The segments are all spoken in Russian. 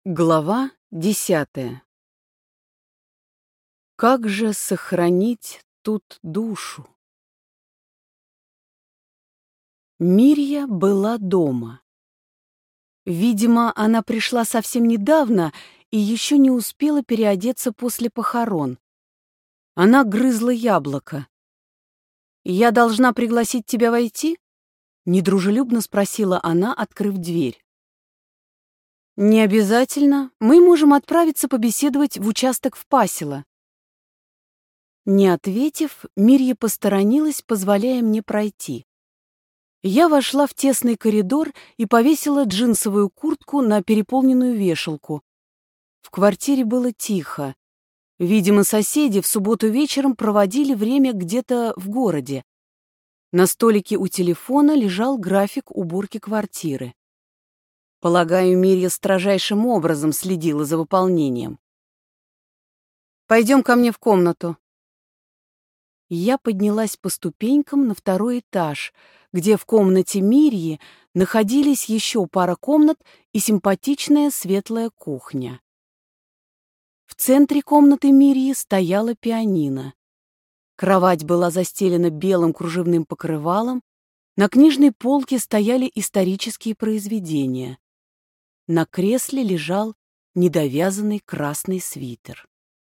Глава 10. Как же сохранить тут душу? Мирья была дома. Видимо, она пришла совсем недавно и еще не успела переодеться после похорон. Она грызла яблоко. «Я должна пригласить тебя войти?» — недружелюбно спросила она, открыв дверь. «Не обязательно. Мы можем отправиться побеседовать в участок в Пасило». Не ответив, Мирья посторонилась, позволяя мне пройти. Я вошла в тесный коридор и повесила джинсовую куртку на переполненную вешалку. В квартире было тихо. Видимо, соседи в субботу вечером проводили время где-то в городе. На столике у телефона лежал график уборки квартиры. Полагаю, Мирья строжайшим образом следила за выполнением. «Пойдем ко мне в комнату». Я поднялась по ступенькам на второй этаж, где в комнате Мирьи находились еще пара комнат и симпатичная светлая кухня. В центре комнаты Мирьи стояла пианино. Кровать была застелена белым кружевным покрывалом, на книжной полке стояли исторические произведения. На кресле лежал недовязанный красный свитер.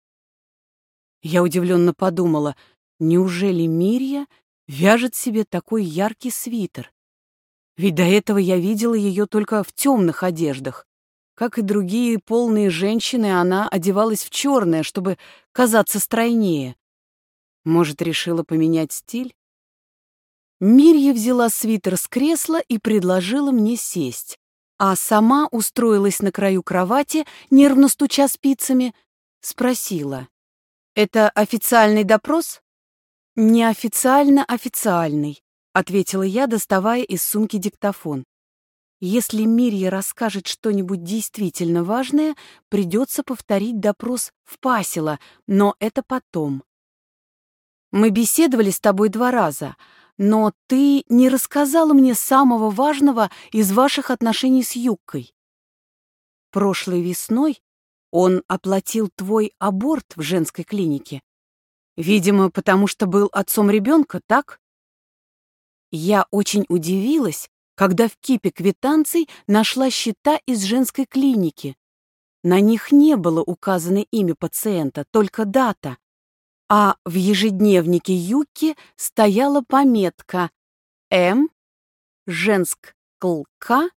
Я удивленно подумала, неужели Мирья вяжет себе такой яркий свитер? Ведь до этого я видела ее только в темных одеждах. Как и другие полные женщины, она одевалась в черное, чтобы казаться стройнее. Может, решила поменять стиль? Мирья взяла свитер с кресла и предложила мне сесть, а сама устроилась на краю кровати, нервно стуча спицами, спросила: «Это официальный допрос?» «Неофициально официальный», — ответила я, доставая из сумки диктофон. «Если Мирья расскажет что-нибудь действительно важное, придется повторить допрос в Пасило, но это потом. Мы беседовали с тобой 2 раза, но ты не рассказала мне самого важного из ваших отношений с Юккой. Прошлой весной он оплатил твой аборт в женской клинике. Видимо, потому что был отцом ребенка, так?» Я очень удивилась, когда в кипе квитанций нашла счета из женской клиники. На них не было указано имя пациента, только дата. А в ежедневнике Юкки стояла пометка «М. Женск-КЛК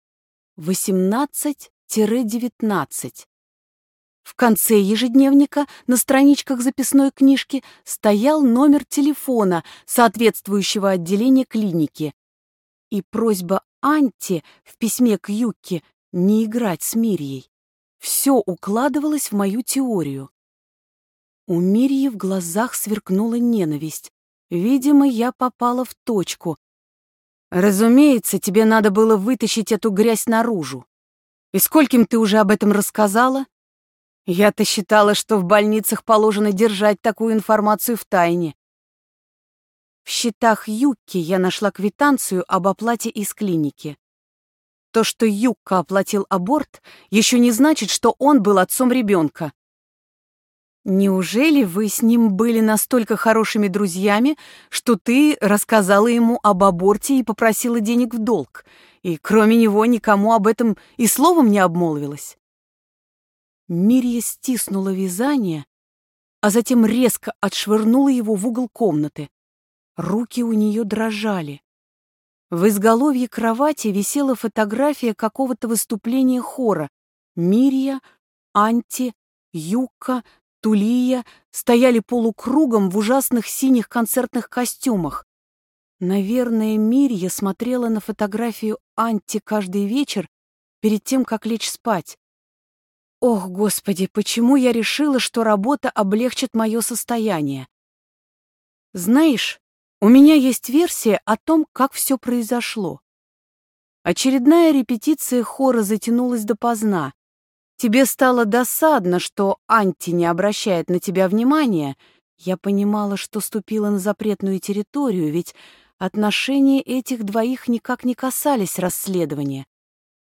18-19». В конце ежедневника на страничках записной книжки стоял номер телефона соответствующего отделения клиники и просьба Анти в письме к Юкке не играть с Мирьей. Все укладывалось в мою теорию. У Мирьи в глазах сверкнула ненависть. Видимо, я попала в точку. «Разумеется, тебе надо было вытащить эту грязь наружу. И скольким ты уже об этом рассказала? Я-то считала, что в больницах положено держать такую информацию в тайне». В счетах Юкки я нашла квитанцию об оплате из клиники. То, что Юкка оплатил аборт, еще не значит, что он был отцом ребенка. Неужели вы с ним были настолько хорошими друзьями, что ты рассказала ему об аборте и попросила денег в долг, и кроме него никому об этом и словом не обмолвилась? Мирья стиснула вязание, а затем резко отшвырнула его в угол комнаты. Руки у нее дрожали. В изголовье кровати висела фотография какого-то выступления хора. Мирья, Анти, Юкка, Тулия стояли полукругом в ужасных синих концертных костюмах. Наверное, Мирья смотрела на фотографию Анти каждый вечер перед тем, как лечь спать. Ох, Господи, почему я решила, что работа облегчит мое состояние? Знаешь, у меня есть версия о том, как все произошло. Очередная репетиция хора затянулась допоздна. Тебе стало досадно, что Анти не обращает на тебя внимания. Я понимала, что ступила на запретную территорию, ведь отношения этих двоих никак не касались расследования.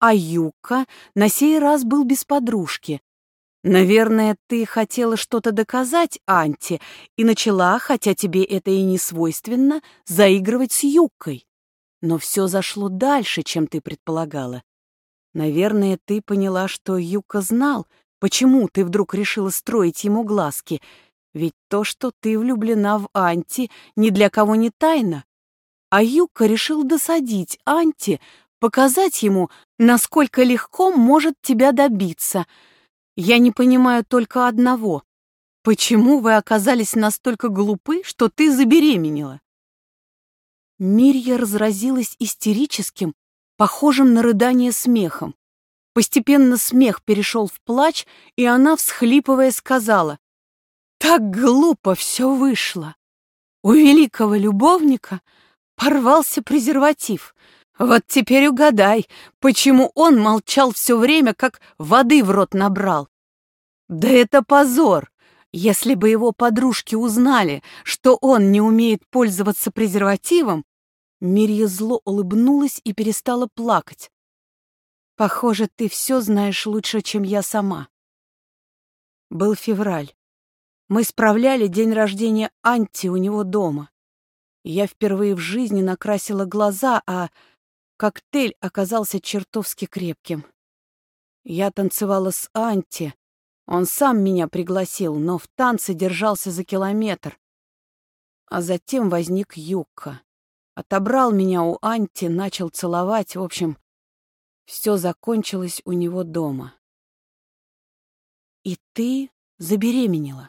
а Юка на сей раз был без подружки. Наверное, ты хотела что-то доказать Анте и начала, хотя тебе это и не свойственно, заигрывать с Юккой. Но все зашло дальше, чем ты предполагала. Наверное, ты поняла, что Юка знал, почему ты вдруг решила строить ему глазки. Ведь то, что ты влюблена в Анти, ни для кого не тайна. А Юка решил досадить Анти, показать ему, насколько легко может тебя добиться. Я не понимаю только одного. Почему вы оказались настолько глупы, что ты забеременела? Мирья разразилась истерическим, похожим на рыдание смехом. Постепенно смех перешел в плач, и она, всхлипывая, сказала: «Так глупо все вышло. У великого любовника порвался презерватив. Вот теперь угадай, почему он молчал все время, как воды в рот набрал. Да это позор! Если бы его подружки узнали, что он не умеет пользоваться презервативом». Мирья зло улыбнулась и перестала плакать. «Похоже, ты все знаешь лучше, чем я сама». Был февраль. Мы справляли день рождения Анти у него дома. Я впервые в жизни накрасила глаза, а коктейль оказался чертовски крепким. Я танцевала с Анти. Он сам меня пригласил, но в танце держался за километр. А затем возник Юкка. Отобрал меня у Анти, начал целовать. В общем, все закончилось у него дома. И ты забеременела?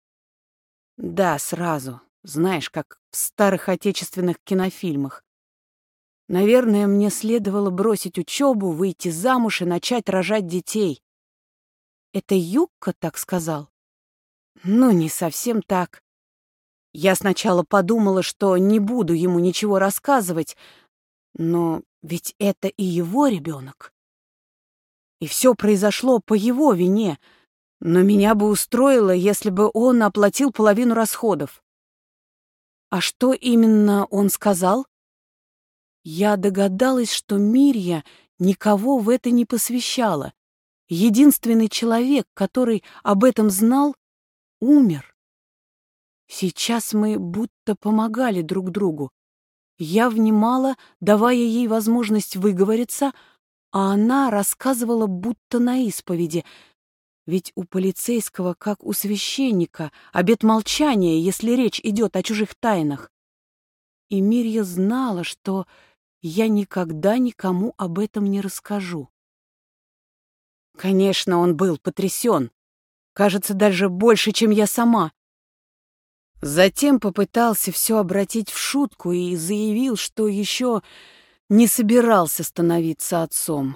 Да, сразу. Знаешь, как в старых отечественных кинофильмах. Наверное, мне следовало бросить учебу, выйти замуж и начать рожать детей. Это Юкка так сказал? Ну, не совсем так. Я сначала подумала, что не буду ему ничего рассказывать, но ведь это и его ребенок. И все произошло по его вине, но меня бы устроило, если бы он оплатил половину расходов. А что именно он сказал? Я догадалась, что Мирья никого в это не посвящала. Единственный человек, который об этом знал, умер. Сейчас мы будто помогали друг другу. Я внимала, давая ей возможность выговориться, а она рассказывала будто на исповеди. Ведь у полицейского, как у священника, обет молчания, если речь идет о чужих тайнах. И Мирья знала, что я никогда никому об этом не расскажу. Конечно, он был потрясен. Кажется, даже больше, чем я сама. Затем попытался все обратить в шутку и заявил, что еще не собирался становиться отцом.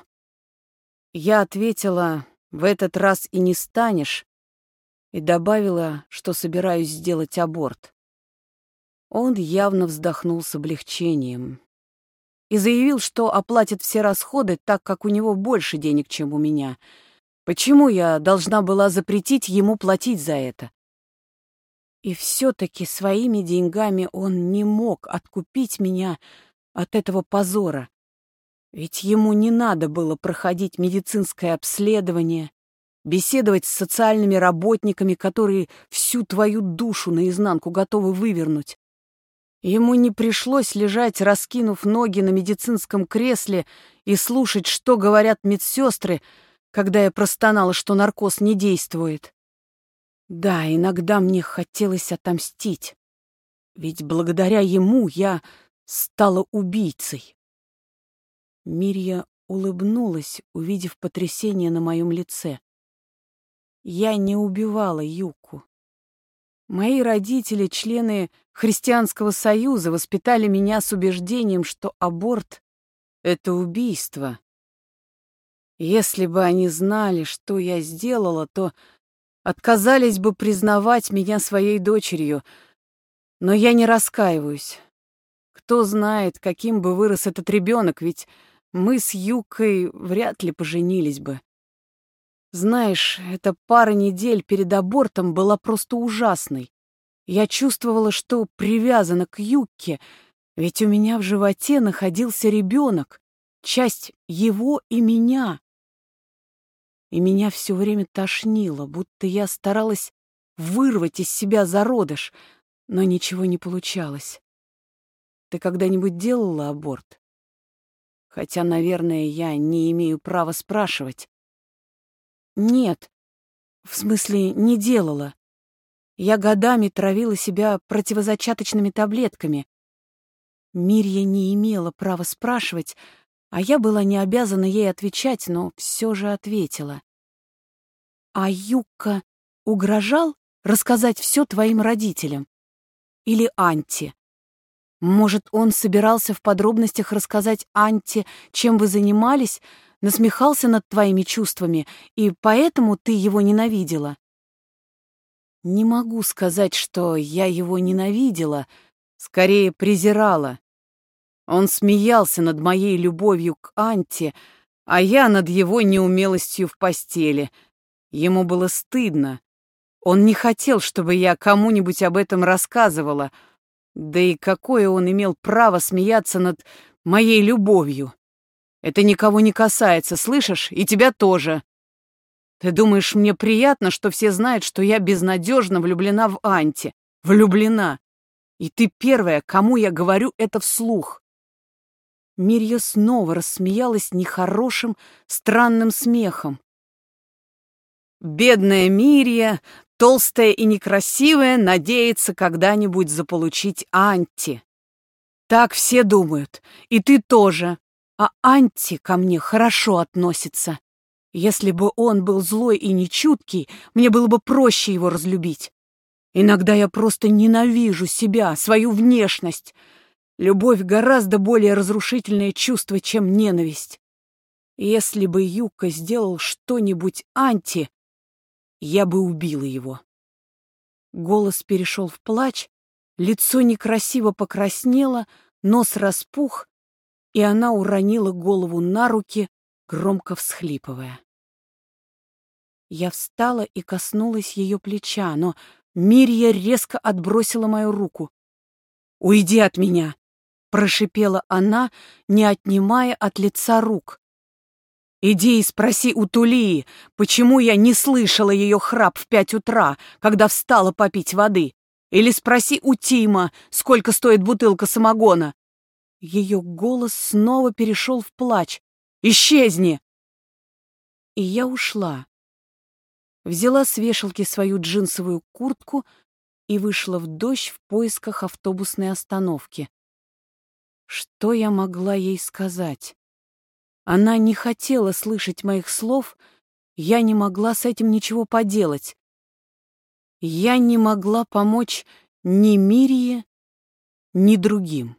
Я ответила: «В этот раз и не станешь», и добавила, что собираюсь сделать аборт. Он явно вздохнул с облегчением и заявил, что оплатит все расходы, так как у него больше денег, чем у меня. Почему я должна была запретить ему платить за это? И все-таки своими деньгами он не мог откупить меня от этого позора. Ведь ему не надо было проходить медицинское обследование, беседовать с социальными работниками, которые всю твою душу наизнанку готовы вывернуть. Ему не пришлось лежать, раскинув ноги на медицинском кресле и слушать, что говорят медсестры, когда я простонала, что наркоз не действует. Да, иногда мне хотелось отомстить, ведь благодаря ему я стала убийцей. Мирья улыбнулась, увидев потрясение на моем лице. Я не убивала Юку. Мои родители, члены Христианского союза, воспитали меня с убеждением, что аборт — это убийство. Если бы они знали, что я сделала, то отказались бы признавать меня своей дочерью. Но я не раскаиваюсь. Кто знает, каким бы вырос этот ребенок, ведь мы с Юкой вряд ли поженились бы. Знаешь, эта пара недель перед абортом была просто ужасной. Я чувствовала, что привязана к Юкке, ведь у меня в животе находился ребенок. часть его и меня. И меня все время тошнило, будто я старалась вырвать из себя зародыш, но ничего не получалось. Ты когда-нибудь делала аборт? Хотя, наверное, я не имею права спрашивать. Нет, в смысле, не делала. Я годами травила себя противозачаточными таблетками. Мирья не имела права спрашивать, а я была не обязана ей отвечать, но все же ответила. А Юкка угрожал рассказать все твоим родителям? Или Анте? Может, он собирался в подробностях рассказать Анте, чем вы занимались, насмехался над твоими чувствами, и поэтому ты его ненавидела? Не могу сказать, что я его ненавидела, скорее презирала. Он смеялся над моей любовью к Анте, а я над его неумелостью в постели. Ему было стыдно. Он не хотел, чтобы я кому-нибудь об этом рассказывала. Да и какое он имел право смеяться над моей любовью? Это никого не касается, слышишь? И тебя тоже. Ты думаешь, мне приятно, что все знают, что я безнадежно влюблена в Анте? Влюблена. И ты первая, кому я говорю это вслух. Мирья снова рассмеялась нехорошим, странным смехом. Бедная Мирья, толстая и некрасивая, надеется когда-нибудь заполучить Анти. Так все думают, и ты тоже. А Анти ко мне хорошо относится. Если бы он был злой и нечуткий, мне было бы проще его разлюбить. Иногда я просто ненавижу себя, свою внешность. Любовь гораздо более разрушительное чувство, чем ненависть. Если бы Юка сделал что-нибудь Анти, я бы убила его. Голос перешел в плач, лицо некрасиво покраснело, нос распух, и она уронила голову на руки, громко всхлипывая. Я встала и коснулась ее плеча, но Мирья резко отбросила мою руку. «Уйди от меня!» — прошипела она, не отнимая от лица рук. «Иди и спроси у Тулии, почему я не слышала ее храп в 5 утра, когда встала попить воды. Или спроси у Тима, сколько стоит бутылка самогона». Ее голос снова перешел в плач. «Исчезни!» И я ушла. Взяла с вешалки свою джинсовую куртку и вышла в дождь в поисках автобусной остановки. Что я могла ей сказать? Она не хотела слышать моих слов, я не могла с этим ничего поделать. Я не могла помочь ни Мирье, ни другим.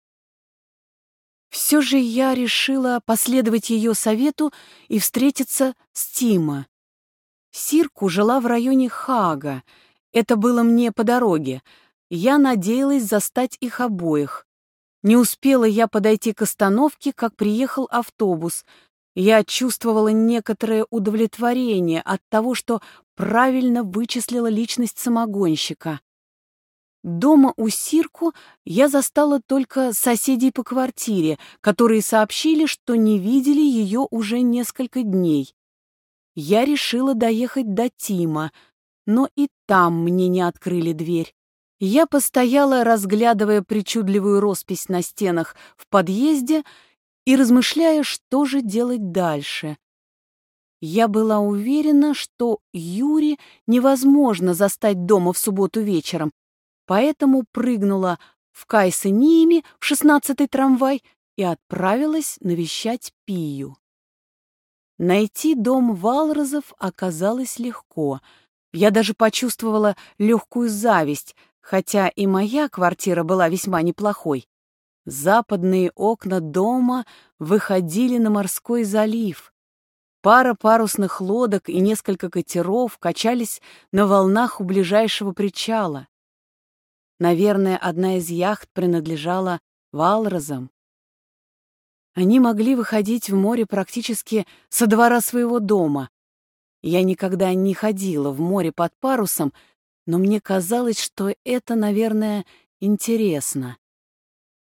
Все же я решила последовать ее совету и встретиться с Тима. Сирку жила в районе Хаага. Это было мне по дороге. Я надеялась застать их обоих. Не успела я подойти к остановке, как приехал автобус. Я чувствовала некоторое удовлетворение от того, что правильно вычислила личность самогонщика. Дома у Сирку я застала только соседей по квартире, которые сообщили, что не видели ее уже несколько дней. Я решила доехать до Тима, но и там мне не открыли дверь. Я постояла, разглядывая причудливую роспись на стенах в подъезде и размышляя, что же делать дальше. Я была уверена, что Юре невозможно застать дома в субботу вечером, поэтому прыгнула в Кайсениеме в 16-й трамвай и отправилась навещать Пию. Найти дом Валразов оказалось легко. Я даже почувствовала легкую зависть, хотя и моя квартира была весьма неплохой. Западные окна дома выходили на морской залив. Пара парусных лодок и несколько катеров качались на волнах у ближайшего причала. Наверное, одна из яхт принадлежала Валразам. Они могли выходить в море практически со двора своего дома. Я никогда не ходила в море под парусом, но мне казалось, что это, наверное, интересно.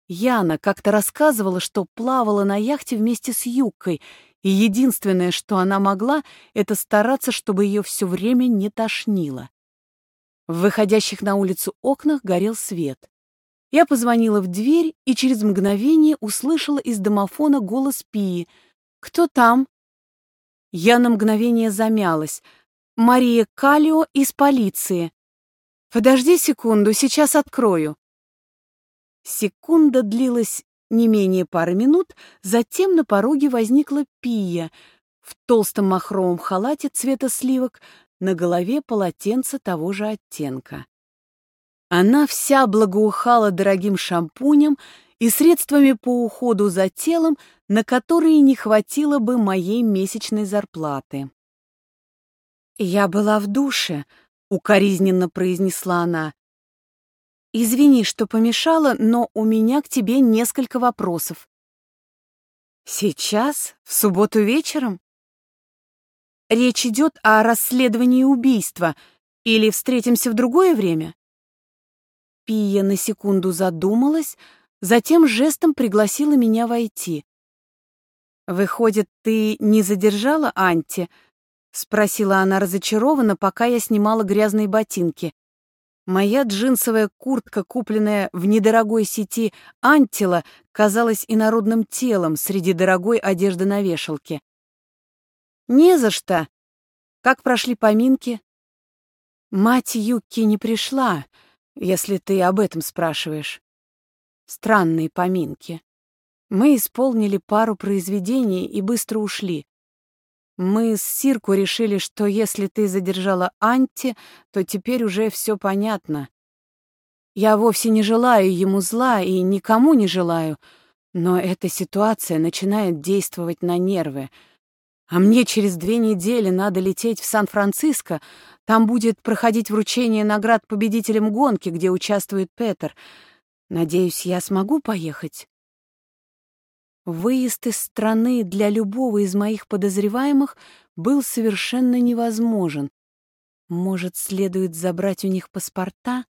Яна как-то рассказывала, что плавала на яхте вместе с Юккой, и единственное, что она могла, это стараться, чтобы ее все время не тошнило. В выходящих на улицу окнах горел свет. Я позвонила в дверь и через мгновение услышала из домофона голос Пии. «Кто там?» Я на мгновение замялась. «Мария Калио из полиции». «Подожди секунду, сейчас открою». Секунда длилась не менее пары минут, затем на пороге возникла Пия в толстом махровом халате цвета сливок, на голове полотенце того же оттенка. Она вся благоухала дорогим шампунем и средствами по уходу за телом, на которые не хватило бы моей месячной зарплаты. «Я была в душе», — укоризненно произнесла она. «Извини, что помешала, но у меня к тебе несколько вопросов». «Сейчас? В субботу вечером?» «Речь идет о расследовании убийства. Или встретимся в другое время?» Пия на секунду задумалась, затем жестом пригласила меня войти. «Выходит, ты не задержала Анти?» — спросила она разочарованно, пока я снимала грязные ботинки. Моя джинсовая куртка, купленная в недорогой сети «Антила», казалась инородным телом среди дорогой одежды на вешалке. «Не за что. Как прошли поминки?» «Мать Юкки не пришла, если ты об этом спрашиваешь. Странные поминки. Мы исполнили пару произведений и быстро ушли. Мы с Сирку решили, что если ты задержала Анти, то теперь уже все понятно. Я вовсе не желаю ему зла и никому не желаю, но эта ситуация начинает действовать на нервы. А мне через 2 недели надо лететь в Сан-Франциско. Там будет проходить вручение наград победителям гонки, где участвует Петер. Надеюсь, я смогу поехать. Выезд из страны для любого из моих подозреваемых был совершенно невозможен. Может, следует забрать у них паспорта?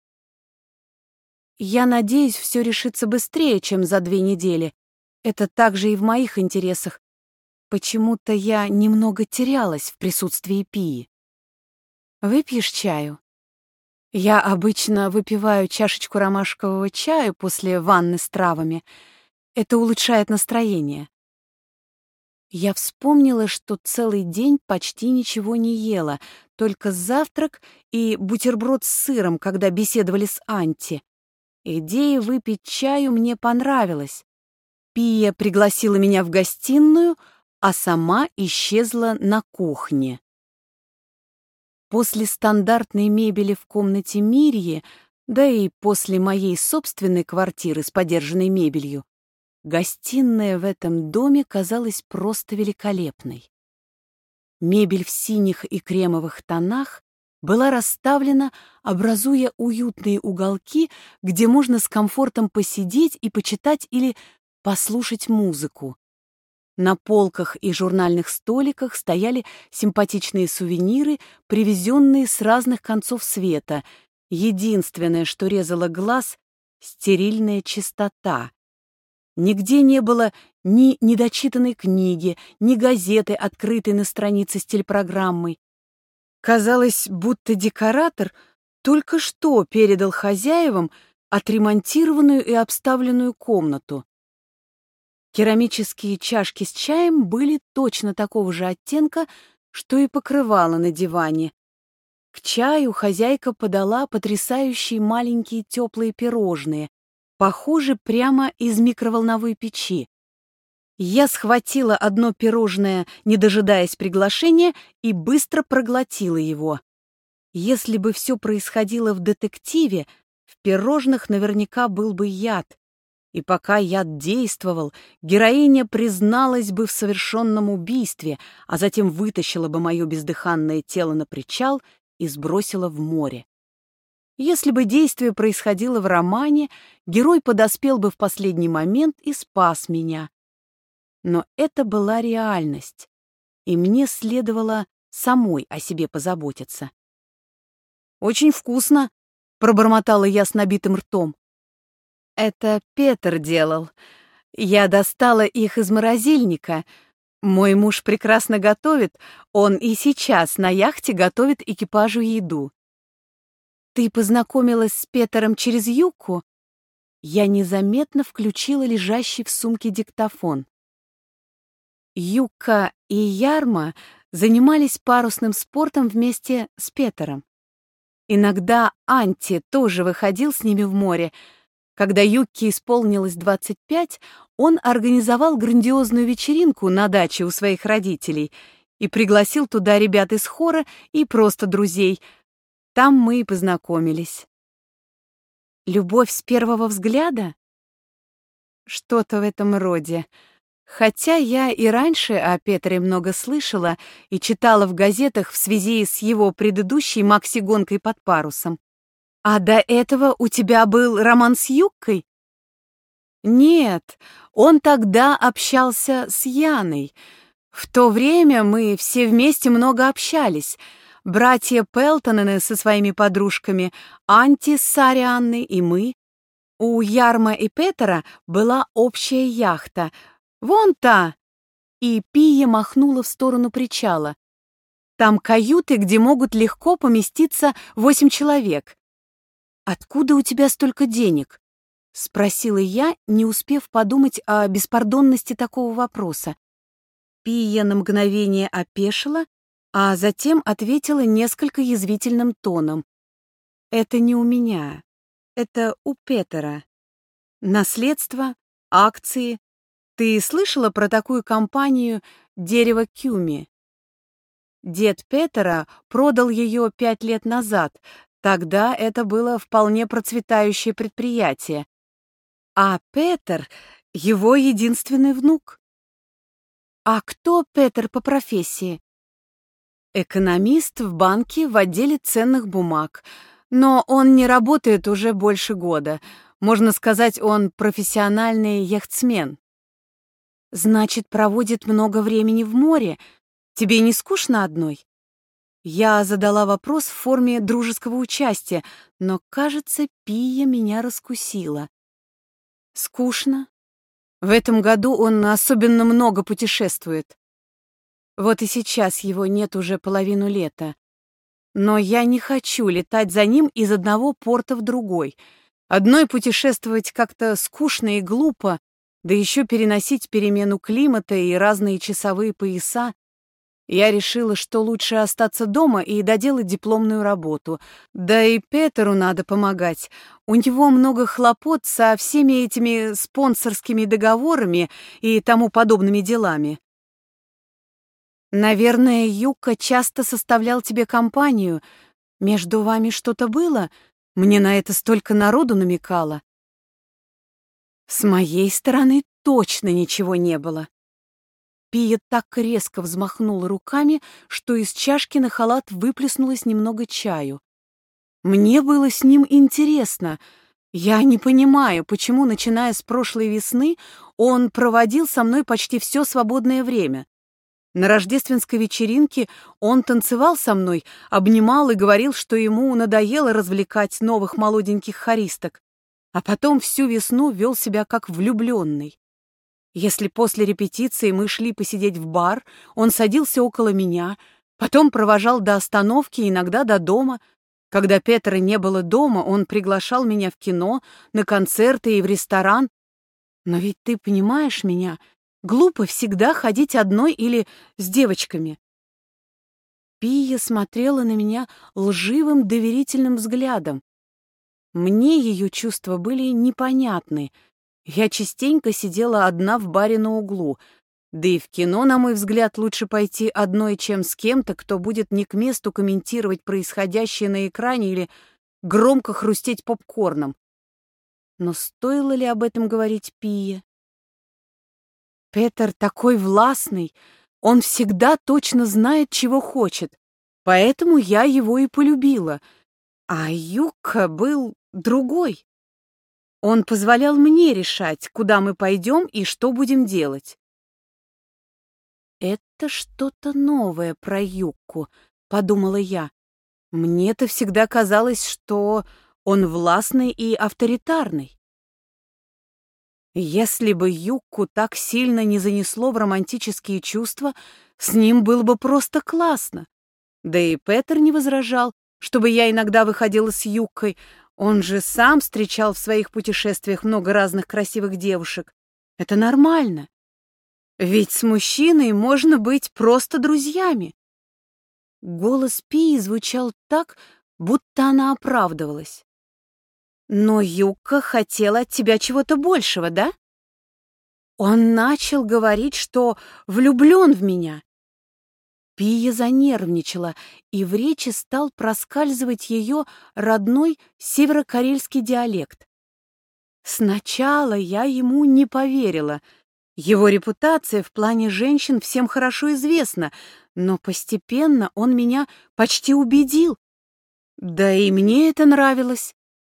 Я надеюсь, все решится быстрее, чем за 2 недели. Это также и в моих интересах. Почему-то я немного терялась в присутствии Пии. Выпьешь чаю? Я обычно выпиваю чашечку ромашкового чая после ванны с травами. Это улучшает настроение. Я вспомнила, что целый день почти ничего не ела, только завтрак и бутерброд с сыром, когда беседовали с Анти. Идея выпить чаю мне понравилась. Пия пригласила меня в гостиную, а сама исчезла на кухне. После стандартной мебели в комнате Мирьи, да и после моей собственной квартиры с подержанной мебелью, гостиная в этом доме казалась просто великолепной. Мебель в синих и кремовых тонах была расставлена, образуя уютные уголки, где можно с комфортом посидеть и почитать или послушать музыку. На полках и журнальных столиках стояли симпатичные сувениры, привезенные с разных концов света. Единственное, что резало глаз — стерильная чистота. Нигде не было ни недочитанной книги, ни газеты, открытой на странице с телепрограммой. Казалось, будто декоратор только что передал хозяевам отремонтированную и обставленную комнату. Керамические чашки с чаем были точно такого же оттенка, что и покрывало на диване. К чаю хозяйка подала потрясающие маленькие теплые пирожные, похожие прямо из микроволновой печи. Я схватила одно пирожное, не дожидаясь приглашения, и быстро проглотила его. Если бы все происходило в детективе, в пирожных наверняка был бы яд. И пока яд действовал, героиня призналась бы в совершенном убийстве, а затем вытащила бы мое бездыханное тело на причал и сбросила в море. Если бы действие происходило в романе, герой подоспел бы в последний момент и спас меня. Но это была реальность, и мне следовало самой о себе позаботиться. «Очень вкусно», — пробормотала я с набитым ртом. Это Петр делал. Я достала их из морозильника. Мой муж прекрасно готовит, он и сейчас на яхте готовит экипажу еду. Ты познакомилась с Петером через Юку? Я незаметно включила лежащий в сумке диктофон. Юка и Ярма занимались парусным спортом вместе с Петером. Иногда Анти тоже выходил с ними в море. Когда Юкке исполнилось 25, он организовал грандиозную вечеринку на даче у своих родителей и пригласил туда ребят из хора и просто друзей. Там мы и познакомились. Любовь с первого взгляда? Что-то в этом роде. Хотя я и раньше о Петре много слышала и читала в газетах в связи с его предыдущей Макси-гонкой под парусом. А до этого у тебя был роман с Юккой? Нет, он тогда общался с Яной. В то время мы все вместе много общались. Братья Пелтонены со своими подружками, Анти с Сарой Анной и мы. У Ярма и Петера была общая яхта. Вон та. И Пия махнула в сторону причала. Там каюты, где могут легко поместиться 8 человек. «Откуда у тебя столько денег?» — спросила я, не успев подумать о беспардонности такого вопроса. Пия на мгновение опешила, а затем ответила несколько язвительным тоном. «Это не у меня, это у Петера. Наследство, акции. Ты слышала про такую компанию «Дерево Кюми»?» Дед Петера продал ее 5 лет назад. Тогда это было вполне процветающее предприятие. А Петер — его единственный внук. А кто Петер по профессии? Экономист в банке в отделе ценных бумаг. Но он не работает уже больше года. Можно сказать, он профессиональный яхтсмен. Значит, проводит много времени в море. Тебе не скучно одной? Я задала вопрос в форме дружеского участия, но, кажется, Пия меня раскусила. Скучно. В этом году он особенно много путешествует. Вот и сейчас его нет уже половину лета. Но я не хочу летать за ним из одного порта в другой. Одной путешествовать как-то скучно и глупо, да еще переносить перемену климата и разные часовые пояса. Я решила, что лучше остаться дома и доделать дипломную работу. Да и Петеру надо помогать. У него много хлопот со всеми этими спонсорскими договорами и тому подобными делами. Наверное, Юка часто составлял тебе компанию. Между вами что-то было? Мне на это столько народу намекало. С моей стороны точно ничего не было. Пия так резко взмахнула руками, что из чашки на халат выплеснулось немного чаю. Мне было с ним интересно. Я не понимаю, почему, начиная с прошлой весны, он проводил со мной почти все свободное время. На рождественской вечеринке он танцевал со мной, обнимал и говорил, что ему надоело развлекать новых молоденьких хористок, а потом всю весну вел себя как влюбленный. Если после репетиции мы шли посидеть в бар, он садился около меня, потом провожал до остановки, иногда до дома. Когда Петра не было дома, он приглашал меня в кино, на концерты и в ресторан. Но ведь ты понимаешь меня, глупо всегда ходить одной или с девочками. Пия смотрела на меня лживым доверительным взглядом. Мне ее чувства были непонятны. Я частенько сидела одна в баре на углу. Да и в кино, на мой взгляд, лучше пойти одной, чем с кем-то, кто будет не к месту комментировать происходящее на экране или громко хрустеть попкорном. Но стоило ли об этом говорить Пие? Петер такой властный, он всегда точно знает, чего хочет, поэтому я его и полюбила. А Юка был другой. Он позволял мне решать, куда мы пойдем и что будем делать. «Это что-то новое про Юкку», — подумала я. Мне-то всегда казалось, что он властный и авторитарный. Если бы Юкку так сильно не занесло в романтические чувства, с ним было бы просто классно. Да и Петер не возражал, чтобы я иногда выходила с Юккой. Он же сам встречал в своих путешествиях много разных красивых девушек. Это нормально. Ведь с мужчиной можно быть просто друзьями. Голос Пии звучал так, будто она оправдывалась. Но Юкка хотела от тебя чего-то большего, да? Он начал говорить, что влюблен в меня. Пия занервничала, и в речи стал проскальзывать ее родной северокорейский диалект. Сначала я ему не поверила. Его репутация в плане женщин всем хорошо известна, но постепенно он меня почти убедил. Да и мне это нравилось.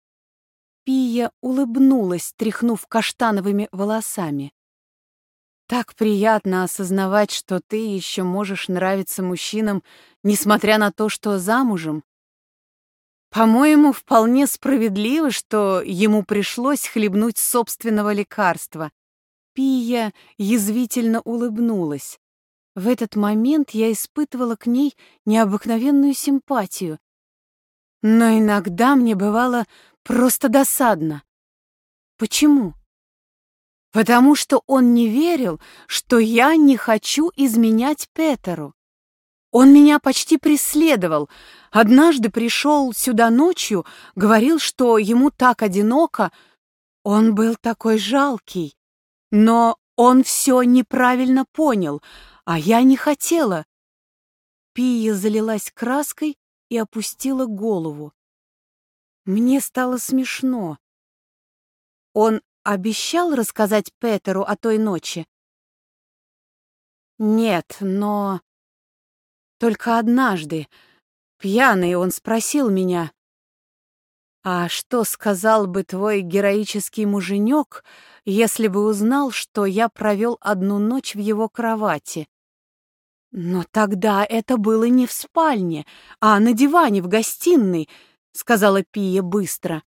Пия улыбнулась, тряхнув каштановыми волосами. Так приятно осознавать, что ты еще можешь нравиться мужчинам, несмотря на то, что замужем. По-моему, вполне справедливо, что ему пришлось хлебнуть собственного лекарства. Пия язвительно улыбнулась. В этот момент я испытывала к ней необыкновенную симпатию. Но иногда мне бывало просто досадно. Почему? Потому что он не верил, что я не хочу изменять Петеру. Он меня почти преследовал. Однажды пришел сюда ночью, говорил, что ему так одиноко. Он был такой жалкий. Но он все неправильно понял, а я не хотела. Пия залилась краской и опустила голову. Мне стало смешно. Он обещал рассказать Петеру о той ночи? Нет, но только однажды, пьяный, он спросил меня: «А что сказал бы твой героический муженек, если бы узнал, что я провел одну ночь в его кровати?» «Но тогда это было не в спальне, а на диване в гостиной», — сказала Пия быстро.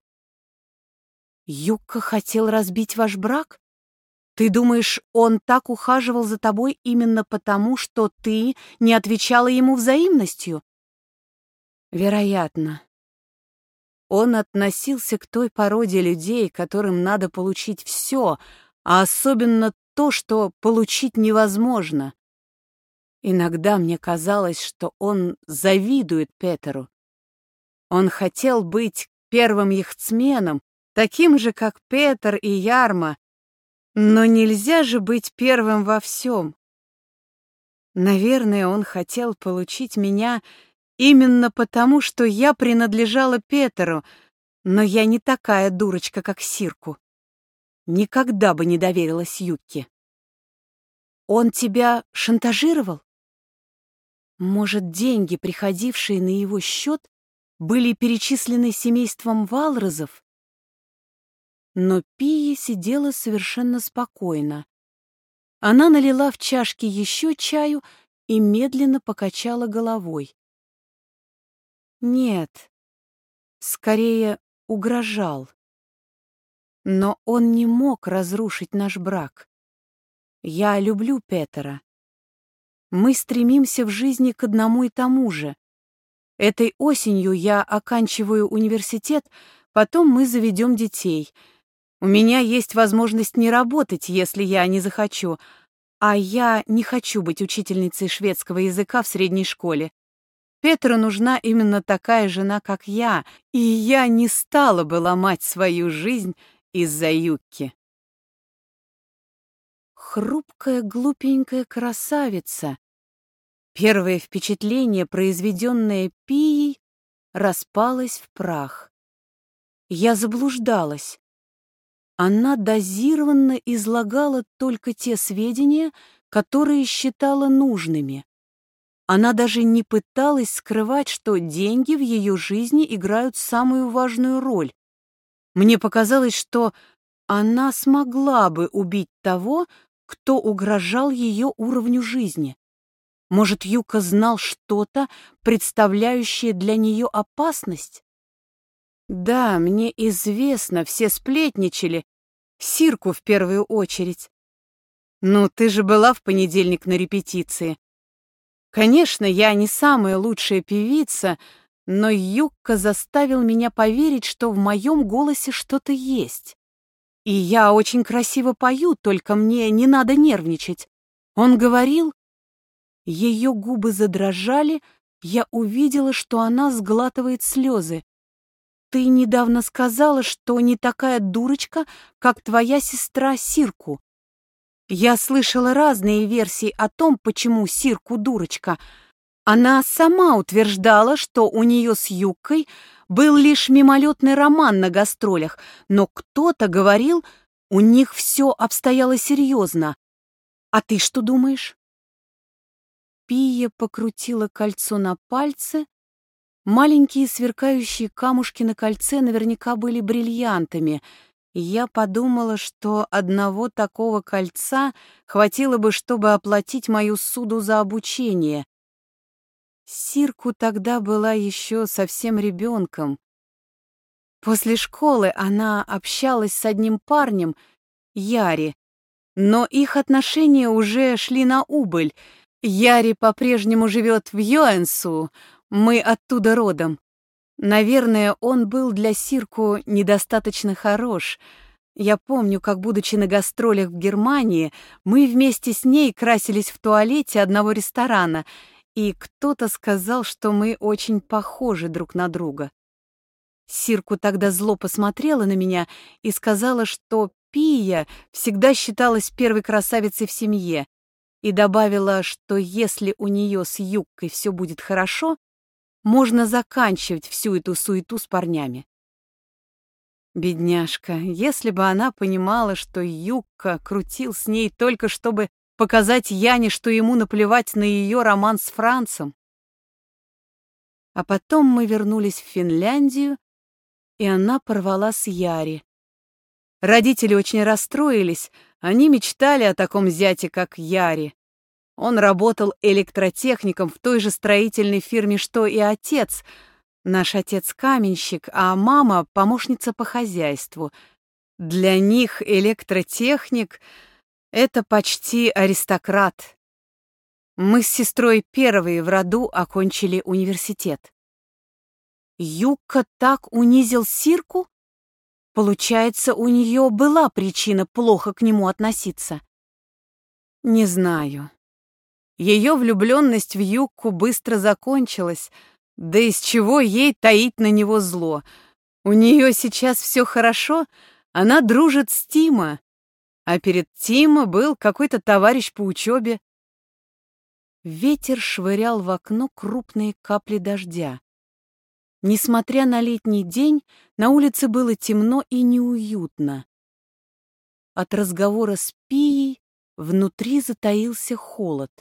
«Юкка хотел разбить ваш брак? Ты думаешь, он так ухаживал за тобой именно потому, что ты не отвечала ему взаимностью?» «Вероятно. Он относился к той породе людей, которым надо получить все, а особенно то, что получить невозможно. Иногда мне казалось, что он завидует Петеру. Он хотел быть первым яхтсменом, таким же, как Петер и Ярма, но нельзя же быть первым во всем. Наверное, он хотел получить меня именно потому, что я принадлежала Петеру, но я не такая дурочка, как Сирку. Никогда бы не доверилась Юкке. Он тебя шантажировал? Может, деньги, приходившие на его счет, были перечислены семейством Валрозов? Но Пия сидела совершенно спокойно. Она налила в чашки еще чаю и медленно покачала головой. Нет, скорее угрожал. Но он не мог разрушить наш брак. Я люблю Петера. Мы стремимся в жизни к одному и тому же. Этой осенью я оканчиваю университет, потом мы заведем детей. У меня есть возможность не работать, если я не захочу, а я не хочу быть учительницей шведского языка в средней школе. Петру нужна именно такая жена, как я, и я не стала бы ломать свою жизнь из-за Юкки. Хрупкая, глупенькая красавица. Первое впечатление, произведенное Пией, распалось в прах. Я заблуждалась. Она дозированно излагала только те сведения, которые считала нужными. Она даже не пыталась скрывать, что деньги в ее жизни играют самую важную роль. Мне показалось, что она смогла бы убить того, кто угрожал ее уровню жизни. Может, Юка знал что-то, представляющее для нее опасность? Да, мне известно, все сплетничали. Сирку в первую очередь. Ну, ты же была в понедельник на репетиции. Конечно, я не самая лучшая певица, но Юкка заставил меня поверить, что в моем голосе что-то есть. И я очень красиво пою, только мне не надо нервничать. Он говорил, ее губы задрожали, я увидела, что она сглатывает слезы. Ты недавно сказала, что не такая дурочка, как твоя сестра Сирку. Я слышала разные версии о том, почему Сирку дурочка. Она сама утверждала, что у нее с Юккой был лишь мимолетный роман на гастролях, но кто-то говорил, у них все обстояло серьезно. А ты что думаешь? Пия покрутила кольцо на пальце. Маленькие сверкающие камушки на кольце наверняка были бриллиантами. И я подумала, что одного такого кольца хватило бы, чтобы оплатить мою ссуду за обучение. Сирку тогда была еще совсем ребенком. После школы она общалась с одним парнем, Яри, но их отношения уже шли на убыль. Яри по-прежнему живет в Йоэнсу, мы оттуда родом. Наверное, он был для Сирку недостаточно хорош. Я помню, как, будучи на гастролях в Германии, мы вместе с ней красились в туалете одного ресторана, и кто-то сказал, что мы очень похожи друг на друга. Сирку тогда зло посмотрела на меня и сказала, что Пия всегда считалась первой красавицей в семье, и добавила, что если у нее с Юккой все будет хорошо, можно заканчивать всю эту суету с парнями. Бедняжка, если бы она понимала, что Юкка крутил с ней только чтобы показать Яне, что ему наплевать на ее роман с Францем. А потом мы вернулись в Финляндию, и она порвала с Яри. Родители очень расстроились, они мечтали о таком зяте, как Яри. Он работал электротехником в той же строительной фирме, что и отец. Наш отец каменщик, а мама помощница по хозяйству. Для них электротехник — это почти аристократ. Мы с сестрой первые в роду окончили университет. Юкка так унизил Сирку? Получается, у нее была причина плохо к нему относиться. Не знаю. Ее влюбленность в Юкку быстро закончилась, да из чего ей таить на него зло? У нее сейчас все хорошо, она дружит с Тима, а перед Тима был какой-то товарищ по учебе. Ветер швырял в окно крупные капли дождя. Несмотря на летний день, на улице было темно и неуютно. От разговора с Пией внутри затаился холод.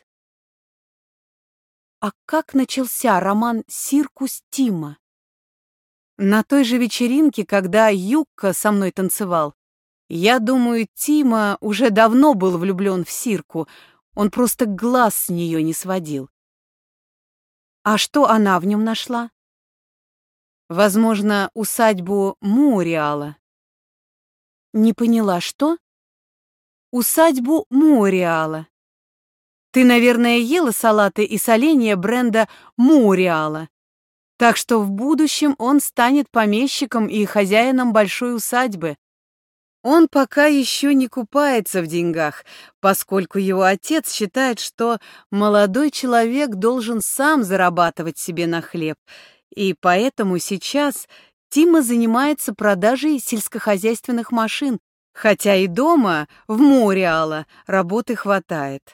А как начался роман Сирку с Тима? На той же вечеринке, когда Юкка со мной танцевал, я думаю, Тима уже давно был влюблен в Сирку, он просто глаз с нее не сводил. А что она в нем нашла? Возможно, усадьбу Муриала. Не поняла, что? Усадьбу Муриала. Ты, наверное, ела салаты и соленья бренда Муриала. Так что в будущем он станет помещиком и хозяином большой усадьбы. Он пока еще не купается в деньгах, поскольку его отец считает, что молодой человек должен сам зарабатывать себе на хлеб, и поэтому сейчас Тима занимается продажей сельскохозяйственных машин, хотя и дома, в Муриала, работы хватает.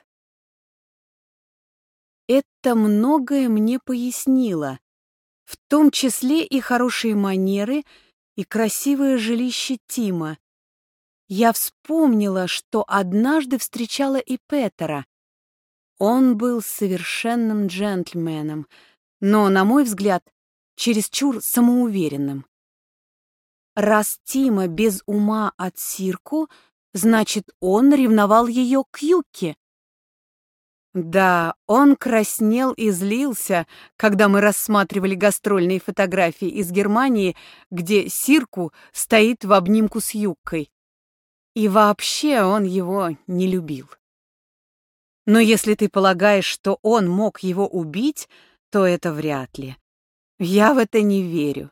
Это многое мне пояснило, в том числе и хорошие манеры, и красивое жилище Тима. Я вспомнила, что однажды встречала и Петера. Он был совершенным джентльменом, но, на мой взгляд, чересчур самоуверенным. Раз Тима без ума от Сирку, значит, он ревновал ее к Юкке. Да, он краснел и злился, когда мы рассматривали гастрольные фотографии из Германии, где Сирку стоит в обнимку с Юккой. И вообще он его не любил. Но если ты полагаешь, что он мог его убить, то это вряд ли. Я в это не верю.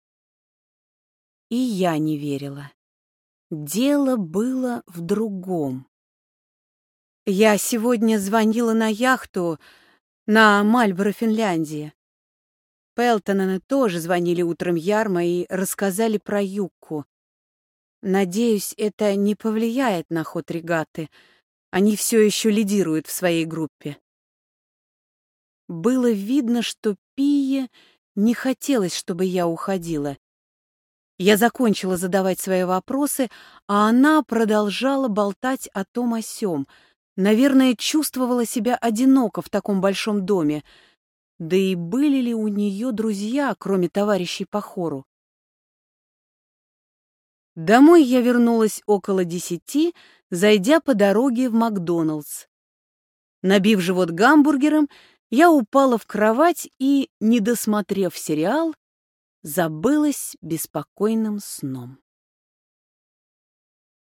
И я не верила. Дело было в другом. Я сегодня звонила на яхту на Мальборо, Финляндия. Пелтонены тоже звонили утром Ярмо и рассказали про Юкку. Надеюсь, это не повлияет на ход регаты. Они все еще лидируют в своей группе. Было видно, что Пие не хотелось, чтобы я уходила. Я закончила задавать свои вопросы, а она продолжала болтать о том о сём. Наверное, чувствовала себя одиноко в таком большом доме. Да и были ли у нее друзья, кроме товарищей по хору? Домой я вернулась около 10, зайдя по дороге в Макдоналдс. Набив живот гамбургером, я упала в кровать и, не досмотрев сериал, забылась беспокойным сном.